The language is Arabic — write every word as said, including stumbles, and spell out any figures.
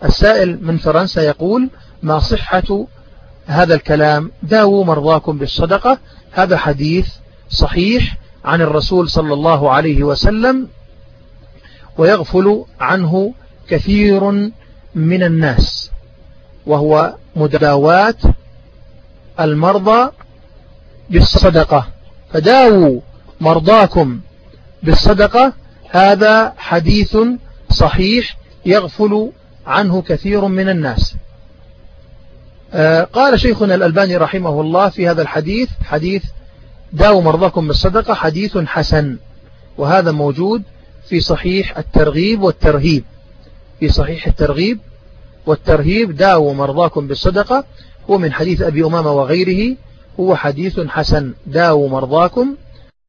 السائل من فرنسا يقول: ما صحة هذا الكلام داووا مرضاكم بالصدقة؟ هذا حديث صحيح عن الرسول صلى الله عليه وسلم، ويغفل عنه كثير من الناس، وهو مداواة المرضى بالصدقة. فداووا مرضاكم بالصدقة هذا حديث صحيح يغفل عنه كثير من الناس. آه قال شيخنا الألباني رحمه الله في هذا الحديث: حديث داووا مرضاكم بالصدقة حديث حسن، وهذا موجود في صحيح الترغيب والترهيب. في صحيح الترغيب والترهيب داووا مرضاكم بالصدقة، ومن حديث أبي أمامة وغيره، هو حديث حسن. داووا مرضاكم